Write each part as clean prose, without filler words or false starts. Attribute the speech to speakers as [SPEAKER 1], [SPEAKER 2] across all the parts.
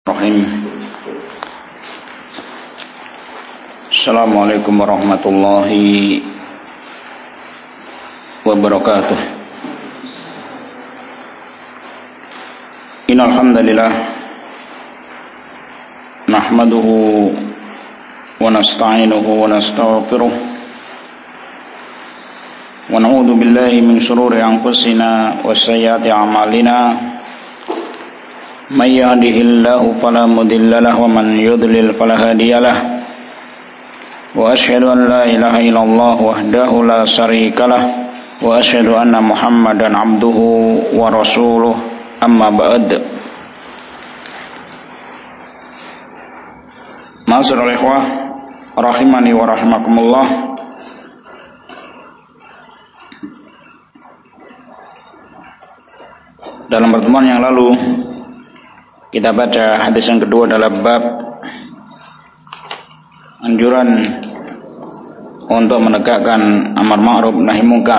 [SPEAKER 1] Bismillahirrahmanirrahim. Assalamualaikum warahmatullahi wabarakatuh. Innal hamdalillah nahmaduhu wa nasta'inuhu wa nastaghfiruh wa na'udzu billahi min shururi anfusina wa sayyiati a'malina. Man yahdihillahu fala mudilla lahu wa man yudlil fala hadiyalah. Wa asyhadu an la ilaha illallah wahdahu la syarikalah wa asyhadu anna Muhammadan abduhu wa rasuluh. Amma ba'd. Ma'asyiral ikhwah rahimani wa rahimakumullah. Dalam pertemuan yang lalu kita baca hadis yang kedua dalam bab anjuran untuk menegakkan amar ma'ruf nahi munkar.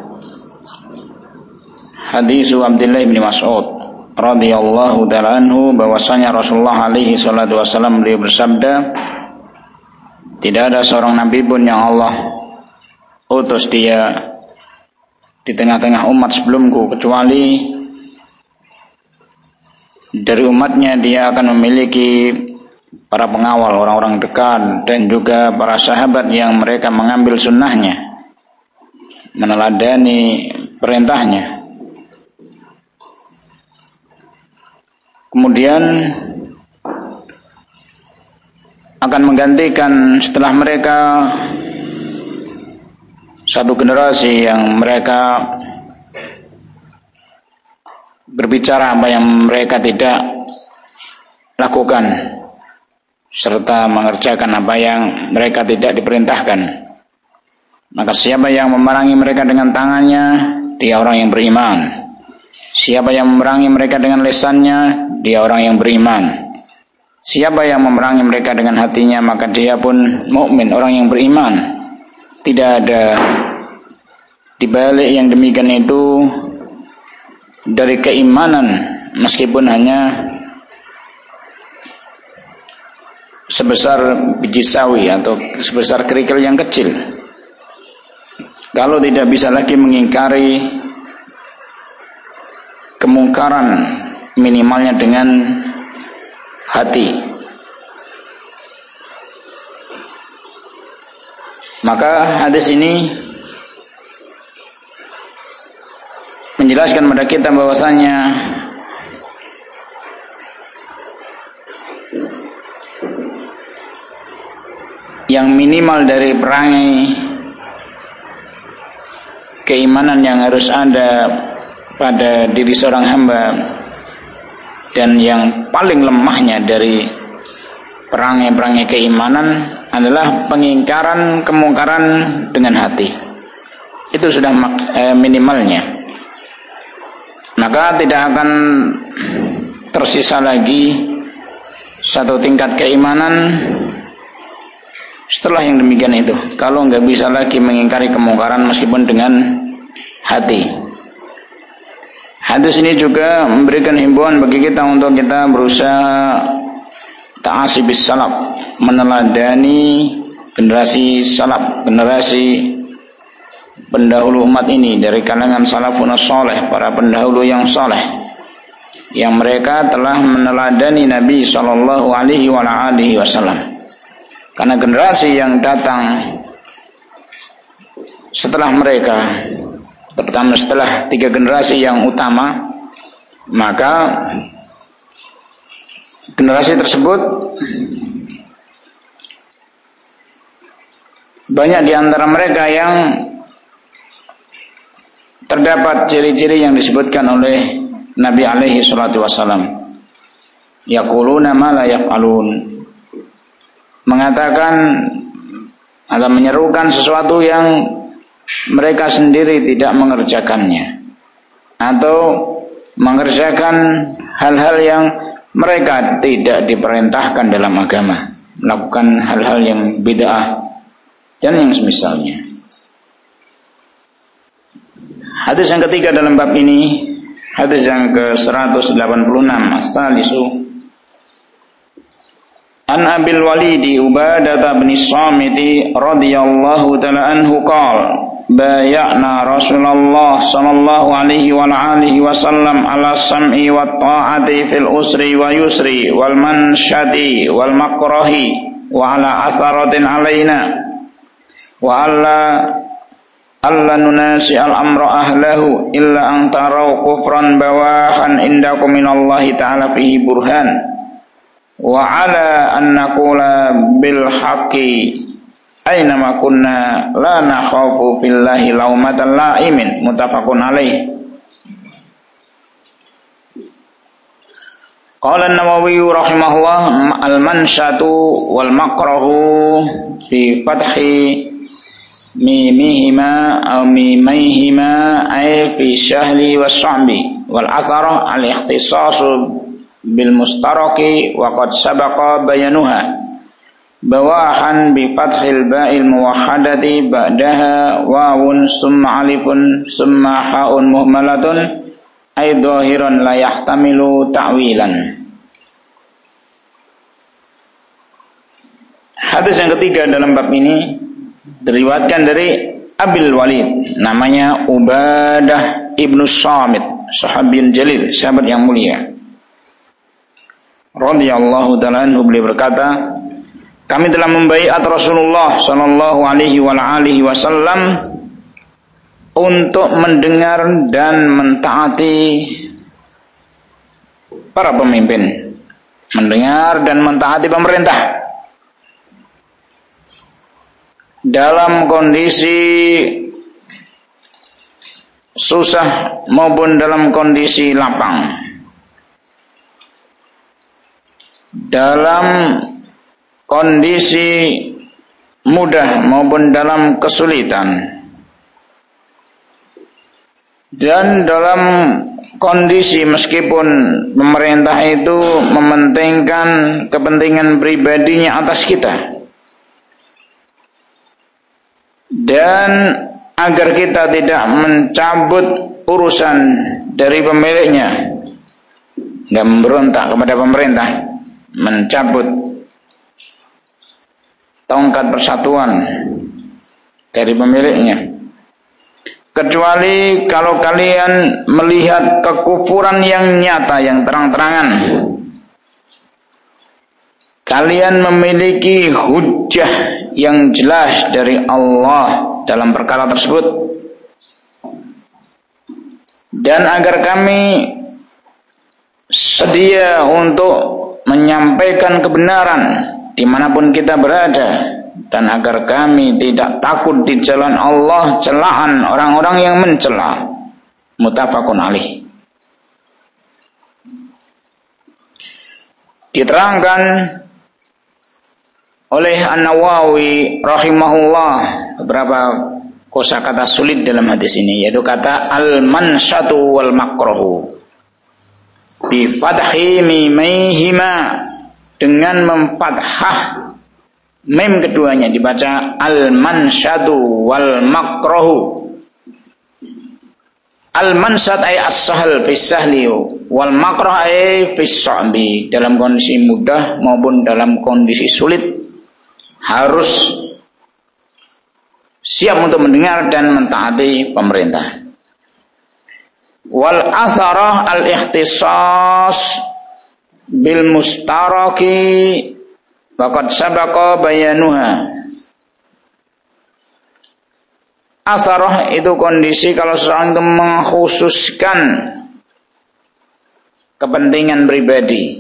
[SPEAKER 1] Hadis Abdullah bin Mas'ud radhiyallahu ta'ala anhu, bahwasanya Rasulullah alaihi salatu wasallam beliau bersabda, tidak ada seorang nabi pun yang Allah utus dia di tengah-tengah umat sebelumku, kecuali dari umatnya dia akan memiliki para pengawal, orang-orang dekat, dan juga para sahabat yang mereka mengambil sunnahnya, meneladani perintahnya. Kemudian akan menggantikan setelah mereka satu generasi yang mereka berbicara apa yang mereka tidak lakukan, serta mengerjakan apa yang mereka tidak diperintahkan. Maka siapa yang memerangi mereka dengan tangannya, dia orang yang beriman. Siapa yang memerangi mereka dengan lisannya, dia orang yang beriman. Siapa yang memerangi mereka dengan hatinya, maka dia pun mukmin, orang yang beriman. Tidak ada di balik yang demikian itu dari keimanan, meskipun hanya sebesar biji sawi atau sebesar kerikil yang kecil. Kalau tidak bisa lagi mengingkari kemungkaran, minimalnya dengan hati, maka hadis ini menjelaskan kepada kita bahwasanya yang minimal dari perangai keimanan yang harus ada pada diri seorang hamba, dan yang paling lemahnya dari perangai-perangai keimanan adalah pengingkaran kemungkaran dengan hati. Itu sudah minimalnya. Maka tidak akan tersisa lagi satu tingkat keimanan setelah yang demikian itu, kalau nggak bisa lagi mengingkari kemungkaran meskipun dengan hati. Hadis ini juga memberikan himbauan bagi kita untuk kita berusaha ta'asi bis salaf, meneladani generasi salaf, generasi pendahulu umat ini dari kalangan salafun saleh, para pendahulu yang saleh, yang mereka telah meneladani Nabi sallallahu alaihi wasallam. Karena generasi yang datang setelah mereka, terutama setelah 3 generasi yang utama, maka generasi tersebut banyak di antara mereka yang terdapat ciri-ciri yang disebutkan oleh Nabi alaihi salatu wasallam. Yaquluna ma la yaf'alun, mengatakan atau menyerukan sesuatu yang mereka sendiri tidak mengerjakannya, atau mengerjakan hal-hal yang mereka tidak diperintahkan dalam agama, melakukan hal-hal yang bid'ah dan yang semisalnya. Hadis yang ketiga dalam bab ini, hadis yang ke-186, as-salisu An Abil Walidi Ubadah bin Samit radhiyallahu ta'ala anhu qala bay'ana Rasulullah sallallahu alaihi wa alihi wasallam ala sam'i wa ta'ati fil usri wa yusri wal mansyati wal makrahi wa ala atharatin alaina wa alla nunasi al amra ahlahu illa an tarau kufran bawahan indakum minallahi ta'ala fihi burhan wa ala an naqula bil haqqi aina ma kunna la nakhafu billahi laumatan laimin muttafaqun alaih. Qala an-Nawawi rahimahullah al-mansyatu wal makrahu fi fathi mimihima aw mimaihima ay fi syahli was sa'bi wal atharah al-ikhtisasu bil mustaraki wa qad sabaqa bayanuha bawahan bi fathil ba'il muwahhadati ba'daha wawun summa alifun summa haun muhmalatun ay dhahiran la yahtamilu ta'wilan. Hadis yang ketiga dalam bab ini diriwayatkan dari Abil Walid, namanya Ubadah ibnu Samit, sahabiyun jalil, sahabat yang mulia radhiyallahu ta'ala anhu. Beliau berkata, kami telah membaiat Rasulullah sallallahu alaihi wa alihi wasallam untuk mendengar dan mentaati para pemimpin, mendengar dan mentaati pemerintah dalam kondisi susah maupun dalam kondisi lapang, dalam kondisi mudah maupun dalam kesulitan, dan dalam kondisi meskipun pemerintah itu mementingkan kepentingan pribadinya atas kita, dan agar kita tidak mencabut urusan dari pemiliknya, nggak memberontak kepada pemerintah, mencabut tongkat persatuan dari pemiliknya, kecuali kalau kalian melihat kekufuran yang nyata, yang terang-terangan, kalian memiliki hujjah yang jelas dari Allah dalam perkara tersebut, dan agar kami sedia untuk menyampaikan kebenaran dimanapun kita berada, dan agar kami tidak takut di jalan Allah celaan orang-orang yang mencela. Muttafaqun alaih. Diterangkan oleh An-Nawawi rahimahullah beberapa kosakata sulit dalam hadis ini, yaitu kata al-mansyatu wal makrahu bi fathi mimaihima, dengan memfathah mim keduanya dibaca al-mansyadu wal makrahu. Al-mansyad ay as-sahl fi sahli wal makrah ay fi sa'bi, dalam kondisi mudah maupun dalam kondisi sulit harus siap untuk mendengar dan mentaati pemerintah. Wal asarah al-ikhtisas bil mustaraki waqad sabaqa bayanuha. Asarah itu kondisi kalau seseorang itu mengkhususkan kepentingan pribadi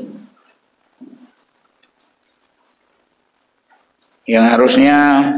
[SPEAKER 1] yang harusnya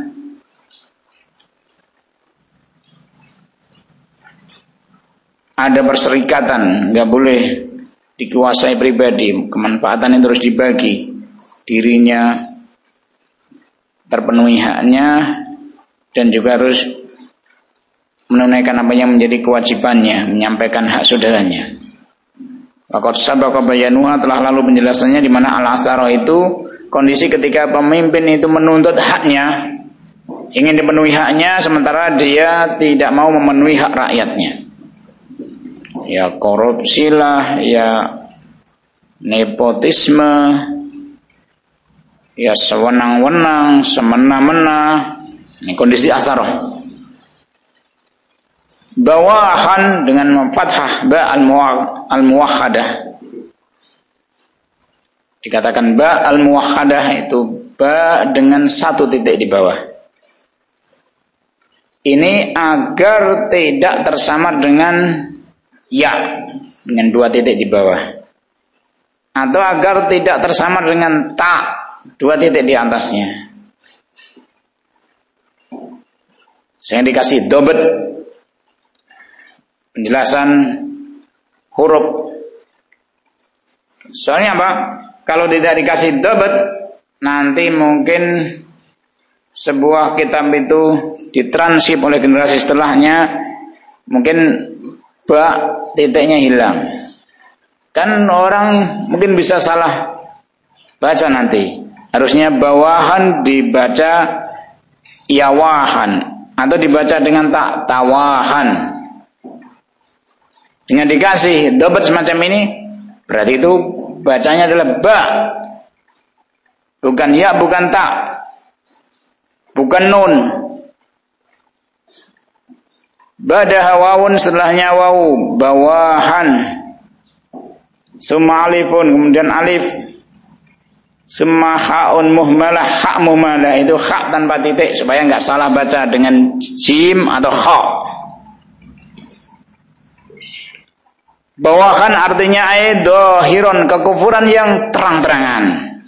[SPEAKER 1] ada perserikatan, nggak boleh dikuasai pribadi, kemanfaatan itu harus dibagi, dirinya terpenuhi haknya dan juga harus menunaikan apa yang menjadi kewajibannya, menyampaikan hak saudaranya. Waqad sabaqa bayanuha, telah lalu penjelasannya, di mana al-asara itu kondisi ketika pemimpin itu menuntut haknya, ingin dipenuhi haknya sementara dia tidak mau memenuhi hak rakyatnya. Ya korupsi lah, ya nepotisme, ya sewenang-wenang, semena-mena. Ini kondisi astaroh. Bawahan dengan fathah ba al-muwahhadah. Dikatakan ba al-muwahhadah itu ba dengan satu titik di bawah. Ini agar tidak tersamar dengan ya dengan dua titik di bawah, atau agar tidak tersamar dengan ta dua titik di atasnya. Saya dikasih dobet penjelasan huruf. Soalnya apa? Kalau tidak dikasih dobet, nanti mungkin sebuah kitab itu ditransip oleh generasi setelahnya, mungkin ba titiknya hilang. Kan orang mungkin bisa salah baca nanti. Harusnya bawahan dibaca yawahan, atau dibaca dengan tak tawahan. Dengan dikasih dobet semacam ini, berarti itu bacanya adalah ba, bukan ya, bukan tak, bukan nun. Badaha wawun, setelahnya wawu, bawahan. Summa alifun, kemudian alif. Summa ha'un muhmalah, hak muhmalah itu hak tanpa titik supaya enggak salah baca dengan jim atau kha. Bawahan artinya dohiron, kekufuran yang terang-terangan.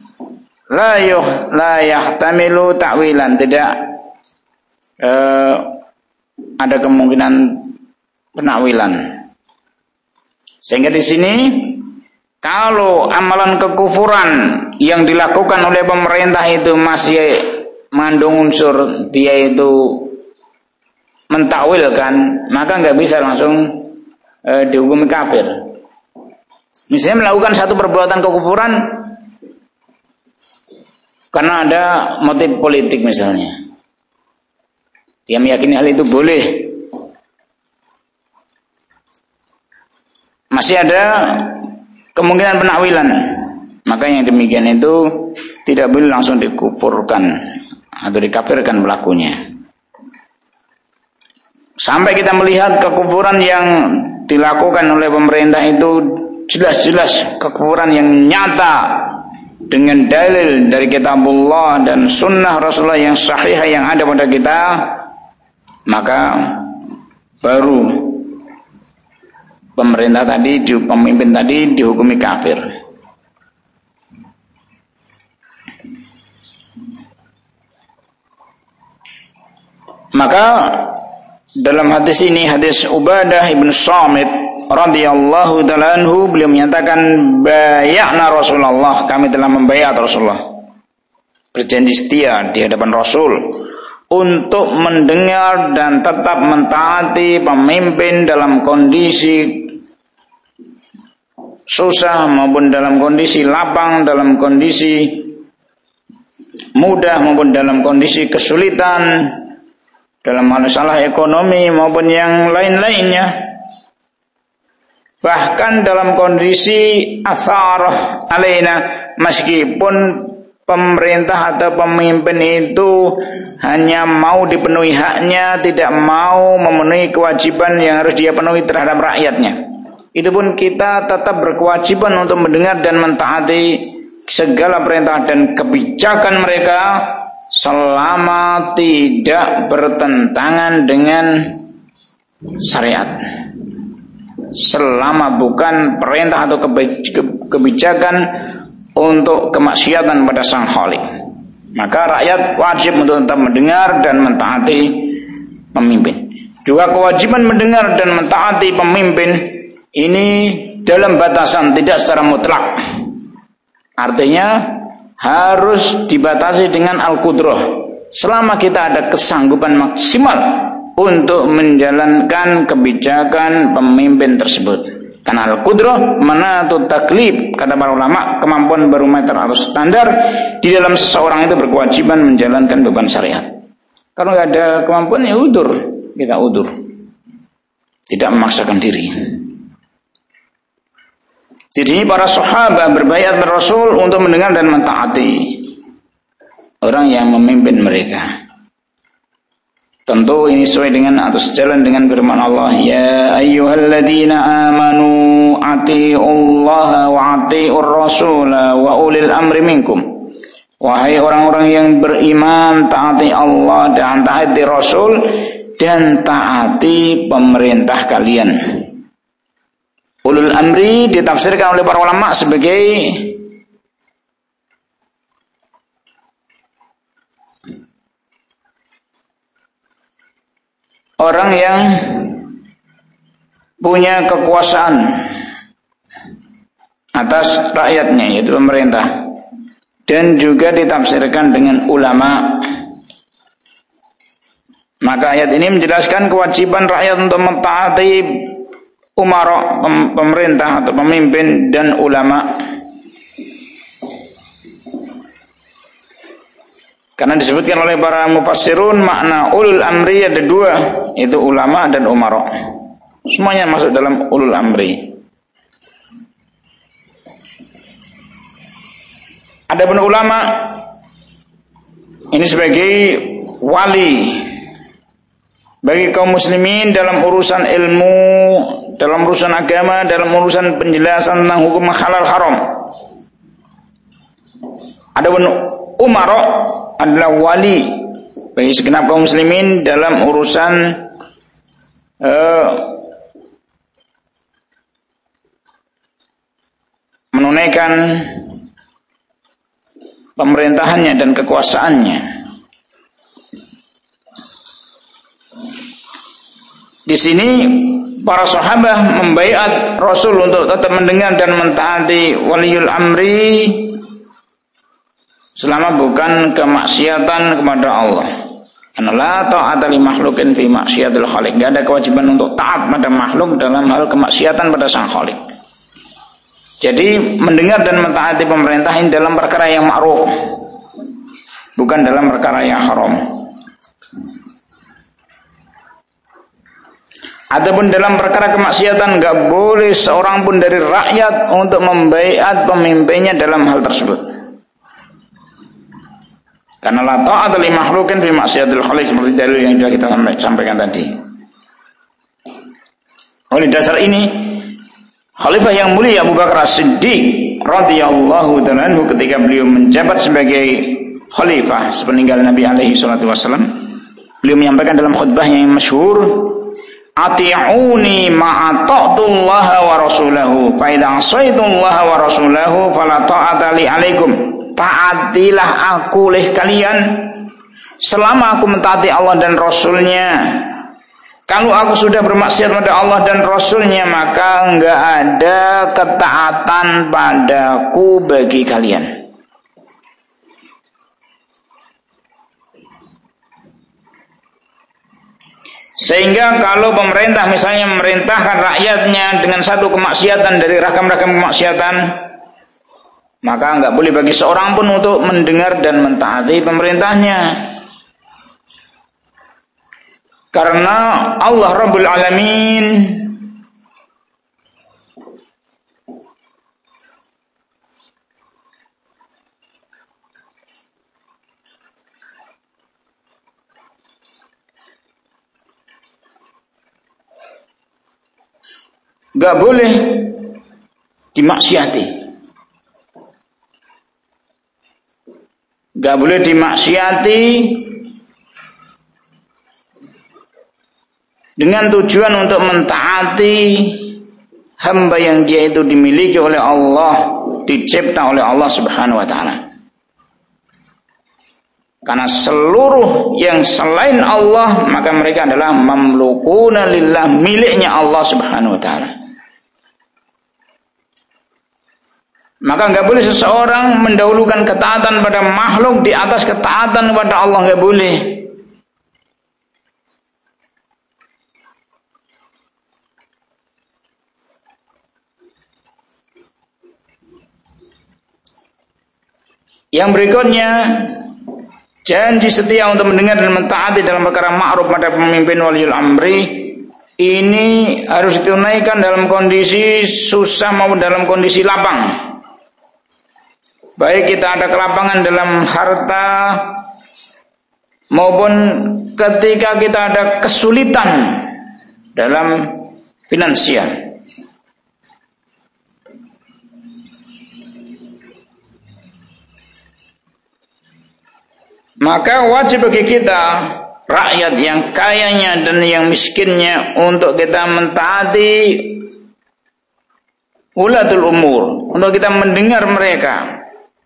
[SPEAKER 1] La yahtamilu ta'wilan, tidak ada kemungkinan penakwilan. Sehingga di sini kalau amalan kekufuran yang dilakukan oleh pemerintah itu masih mengandung unsur dia itu mentakwilkan, maka nggak bisa langsung dihukumi kafir. Misalnya melakukan satu perbuatan kekufuran karena ada motif politik misalnya, dia meyakini hal itu boleh, masih ada kemungkinan penakwilan, maka yang demikian itu tidak boleh langsung dikufurkan atau dikafirkan pelakunya. Sampai kita melihat kekufuran yang dilakukan oleh pemerintah itu jelas-jelas kekufuran yang nyata dengan dalil dari kitabullah dan sunnah Rasulullah yang sahih yang ada pada kita, maka baru pemerintah tadi, pemimpin tadi dihukumi kafir. Maka dalam hadis ini, hadis Ubadah ibn Samit radhiyallahu ta'ala anhu, beliau menyatakan bay'na Rasulullah, kami telah membayat Rasulullah, berjanji setia di hadapan Rasul untuk mendengar dan tetap mentaati pemimpin dalam kondisi susah maupun dalam kondisi lapang, dalam kondisi mudah maupun dalam kondisi kesulitan, dalam masalah ekonomi maupun yang lain-lainnya. Bahkan dalam kondisi asarah alaina, meskipun pemerintah atau pemimpin itu hanya mau dipenuhi haknya, tidak mau memenuhi kewajiban yang harus dia penuhi terhadap rakyatnya, itu pun kita tetap berkewajiban untuk mendengar dan mentaati segala perintah dan kebijakan mereka selama tidak bertentangan dengan syariat, selama bukan perintah atau kebijakan untuk kemaksiatan pada Sang Khalik. Maka rakyat wajib untuk tetap mendengar dan mentaati pemimpin. Juga kewajiban mendengar dan mentaati pemimpin ini dalam batasan, tidak secara mutlak. Artinya harus dibatasi dengan al-qudrah. Selama kita ada kesanggupan maksimal untuk menjalankan kebijakan pemimpin tersebut. Karena al-qudrah manatut taklif, kata para ulama, kemampuan barometer atau standar di dalam seseorang itu berkewajiban menjalankan beban syariat. Kalau nggak ada kemampuan ya udur, kita udur, tidak memaksakan diri. Jadi para sahabat berbayat Rasul untuk mendengar dan mentaati. orang yang memimpin mereka. Tentu ini sesuai dengan atau sejalan dengan firman Allah, ya ayyuhalladzina amanu atiiullaha wa atiiur rasula wa ulil amri minkum. Wahai orang-orang yang beriman, taati Allah dan taati Rasul dan taati pemerintah kalian. Ulul amri ditafsirkan oleh para ulama sebagai orang yang punya kekuasaan atas rakyatnya, yaitu pemerintah. Dan juga ditafsirkan dengan ulama. Maka ayat ini menjelaskan kewajiban rakyat untuk mentaati umara, pemerintah atau pemimpin, dan ulama. Karena disebutkan oleh para mufassirun makna ulul amri ada dua, yaitu ulama dan umara. Semuanya masuk dalam ulul amri. Adapun ulama ini sebagai wali bagi kaum muslimin dalam urusan ilmu, dalam urusan agama, dalam urusan penjelasan tentang hukum halal haram. Adapun umara adalah wali bagi segenap kaum muslimin dalam urusan menunaikan pemerintahannya dan kekuasaannya. Di sini para sahabat membaiat Rasul untuk tetap mendengar dan mentaati waliul amri selama bukan kemaksiatan kepada Allah. Karena la ta'ata li makhluqin fi maksiatil khaliq. Enggak ada kewajiban untuk taat pada makhluk dalam hal kemaksiatan pada Sang Khaliq. Jadi mendengar dan mentaati pemerintah ini dalam perkara yang ma'ruf, bukan dalam perkara yang haram. Adapun dalam perkara kemaksiatan, enggak boleh seorang pun dari rakyat untuk membaiat pemimpinnya dalam hal tersebut. Karena la ta'ata li makhluqin fi maksiatil khaliq, seperti dalil yang sudah kita sampaikan tadi. Oleh dasar ini, Khalifah yang mulia Abu Bakar As-Siddiq radhiyallahu ta'ala anhu ketika beliau menjabat sebagai khalifah sepeninggal Nabi alaihi salatu wasallam, beliau menyampaikan dalam khutbahnya yang masyhur, ati'uni ma'ata'tullaha wa rasulahu fa idza 'asaytullaha wa rasulahu fala ta'ata li 'alaikum. Taatilah aku oleh kalian selama aku mentaati Allah dan Rasulnya. Kalau aku sudah bermaksiat pada Allah dan Rasulnya, maka enggak ada ketaatan padaku bagi kalian. Sehingga kalau pemerintah misalnya memerintahkan rakyatnya dengan satu kemaksiatan dari ragam-ragam kemaksiatan, maka enggak boleh bagi seorang pun untuk mendengar dan mentaati pemerintahnya. Karena Allah Rabbul Alamin gak boleh dimaksiati. Gak boleh dimaksiati dengan tujuan untuk mentaati hamba yang dia itu dimiliki oleh Allah, dicipta oleh Allah Subhanahu wa taala. Karena seluruh yang selain Allah maka mereka adalah mamlukuna lillah, miliknya Allah Subhanahu wa taala. Maka enggak boleh seseorang mendahulukan ketaatan pada makhluk di atas ketaatan kepada Allah, enggak boleh. Yang berikutnya, janji setia untuk mendengar dan mentaati dalam perkara ma'ruf pada pemimpin waliul amri ini harus ditunaikan dalam kondisi susah maupun dalam kondisi lapang. baik kita ada kelapangan dalam harta maupun ketika kita ada kesulitan dalam finansial. Maka wajib bagi kita, rakyat yang kayanya dan yang miskinnya, untuk kita mentaati ulatul umur, untuk kita mendengar mereka.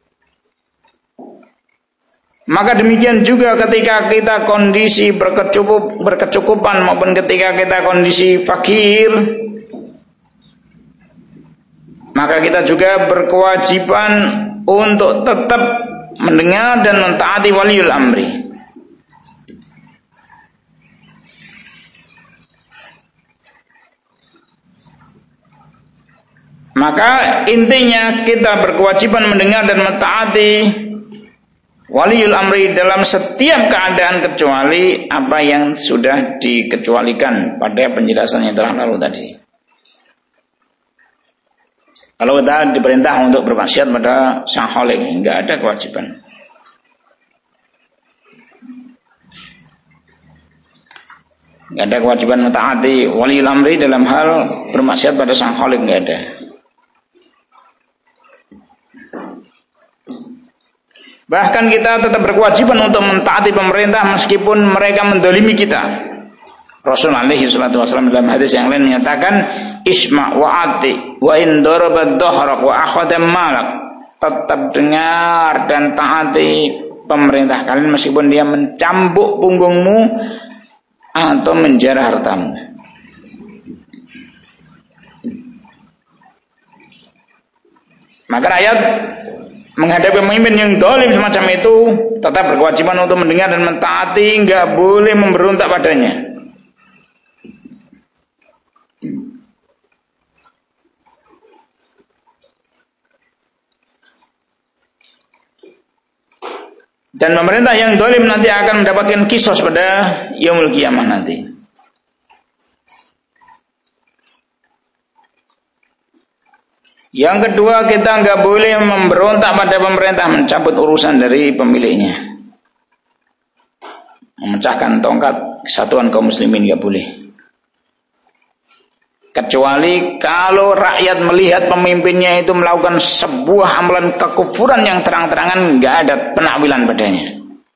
[SPEAKER 1] Maka demikian juga ketika kita kondisi berkecukupan maupun ketika kita kondisi fakir, maka kita juga berkewajiban untuk tetap mendengar dan mentaati waliul amri. Maka intinya kita berkewajiban mendengar dan mentaati waliul amri dalam setiap keadaan, kecuali apa yang sudah dikecualikan pada penjelasan yang telah lalu tadi. Kalau kita diperintah untuk bermaksiat pada sang khalik, enggak ada kewajiban. Enggak ada kewajiban mentaati waliul amri dalam hal bermaksiat pada sang khalik, enggak ada. Bahkan kita tetap berkewajiban untuk mentaati pemerintah meskipun mereka mendolimi kita. Rasul alaihi salatu wasallam dalam hadis yang lain menyatakan, isma' wa'ati wa in daraba dhahrak wa akhadha malak. Tetap dengar dan taati pemerintah kalian meskipun dia mencambuk punggungmu atau menjarah hartamu. Maka rakyat menghadapi pemimpin yang zalim semacam itu tetap berkewajiban untuk mendengar dan mentaati, enggak boleh memberontak padanya. Dan pemerintah yang zalim nanti akan mendapatkan kisos pada yaumul qiyamah nanti. Yang kedua, kita enggak boleh memberontak pada pemerintah, mencabut urusan dari pemiliknya. Memecahkan tongkat kesatuan kaum muslimin enggak boleh. Kecuali kalau rakyat melihat pemimpinnya itu melakukan sebuah amalan kekufuran yang terang-terangan, enggak ada penakwilan padanya.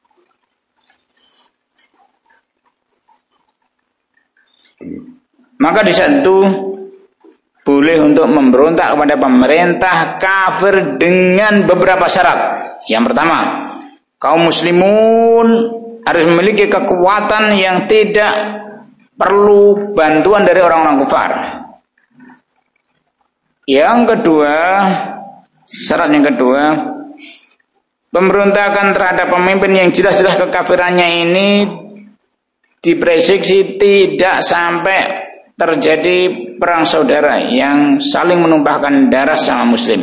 [SPEAKER 1] Maka di saat itu boleh untuk memberontak kepada pemerintah kafir dengan beberapa syarat. Yang pertama, kaum muslimun harus memiliki kekuatan yang tidak perlu bantuan dari orang-orang kafir. Yang kedua, syarat yang kedua, pemberontakan terhadap pemimpin yang jelas-jelas kekafirannya ini diprediksi tidak sampai terjadi perang saudara yang saling menumpahkan darah sama muslim.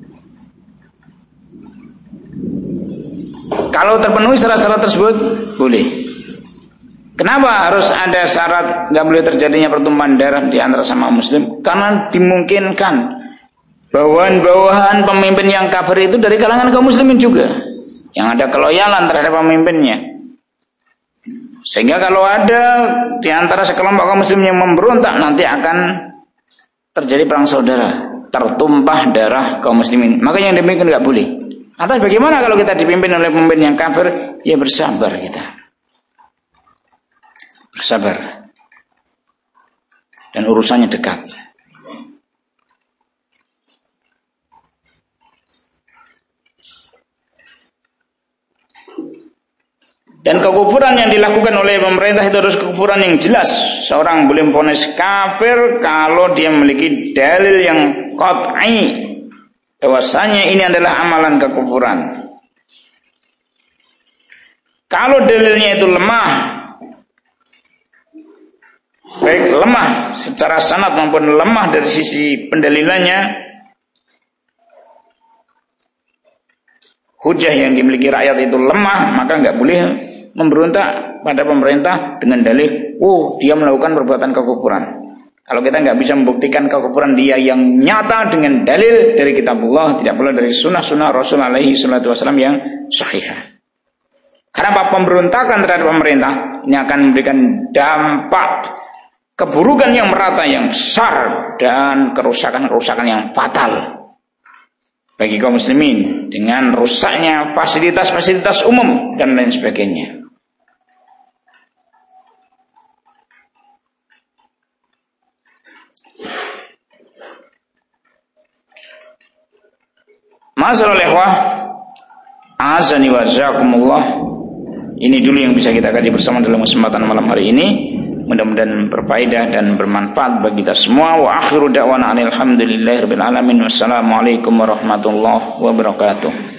[SPEAKER 1] Kalau terpenuhi syarat-syarat tersebut, boleh. Kenapa harus ada syarat nggak boleh terjadinya pertumpahan darah di antara sama muslim? Karena dimungkinkan bawahan-bawahan pemimpin yang kafir itu dari kalangan kaum muslimin juga, yang ada keloyalan terhadap pemimpinnya. Sehingga kalau ada di antara sekelompok kaum muslim yang memberontak, nanti akan terjadi perang saudara, tertumpah darah kaum muslimin. Maka yang demikian nggak boleh. Atas bagaimana kalau kita dipimpin oleh pemimpin yang kafir? Ya bersabar kita. Bersabar. Dan urusannya dekat. Dan kekufuran yang dilakukan oleh pemerintah itu harus kekufuran yang jelas. Seorang boleh memvonis kafir kalau dia memiliki dalil yang qat'i bahwasanya ini adalah amalan kekufuran. Kalau dalilnya itu lemah, baik lemah secara sanad maupun lemah dari sisi pendalilannya, hujah yang dimiliki rakyat itu lemah, maka nggak boleh memberontak pada pemerintah dengan dalih, oh dia melakukan perbuatan kekufuran. Kalau kita nggak bisa membuktikan kekufuran dia yang nyata dengan dalil dari kitabullah, tidak pula dari sunnah-sunnah Rasul alaihi salatu wasallam yang sahihah. Karena pemberontakan terhadap pemerintah ini akan memberikan dampak keburukan yang merata, yang besar, dan kerusakan-kerusakan yang fatal bagi kaum muslimin dengan rusaknya fasilitas-fasilitas umum dan lain sebagainya. Masalah ikhwah, azani wa jazakumullah. Ini dulu yang bisa kita kaji bersama dalam kesempatan malam hari ini. Mudah-mudahan berfaedah dan bermanfaat bagi kita semua. Wa akhiru da'wana alhamdulillahirabbil alamin. Wassalamualaikum warahmatullahi wabarakatuh.